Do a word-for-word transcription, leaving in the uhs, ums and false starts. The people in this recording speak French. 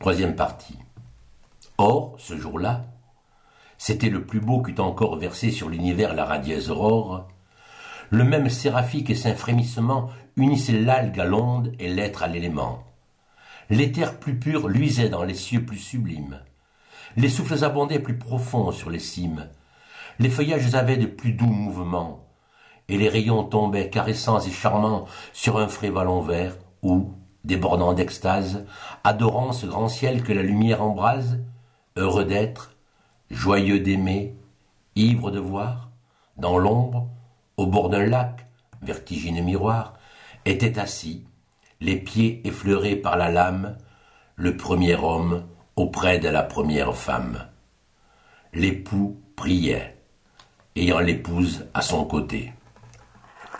Troisième partie. Or, ce jour-là, c'était le plus beau qu'eût encore versé sur l'univers la radieuse aurore. Le même séraphique et saint frémissement unissait l'algue à l'onde et l'être à l'élément. L'éther plus pur luisait dans les cieux plus sublimes. Les souffles abondaient plus profonds sur les cimes. Les feuillages avaient de plus doux mouvements. Et les rayons tombaient caressants et charmants sur un frais vallon vert où, débordant d'extase, adorant ce grand ciel que la lumière embrase, heureux d'être, joyeux d'aimer, ivre de voir, dans l'ombre, au bord d'un lac, vertigineux miroir, était assis, les pieds effleurés par la lame, le premier homme auprès de la première femme. L'époux priait, ayant l'épouse à son côté.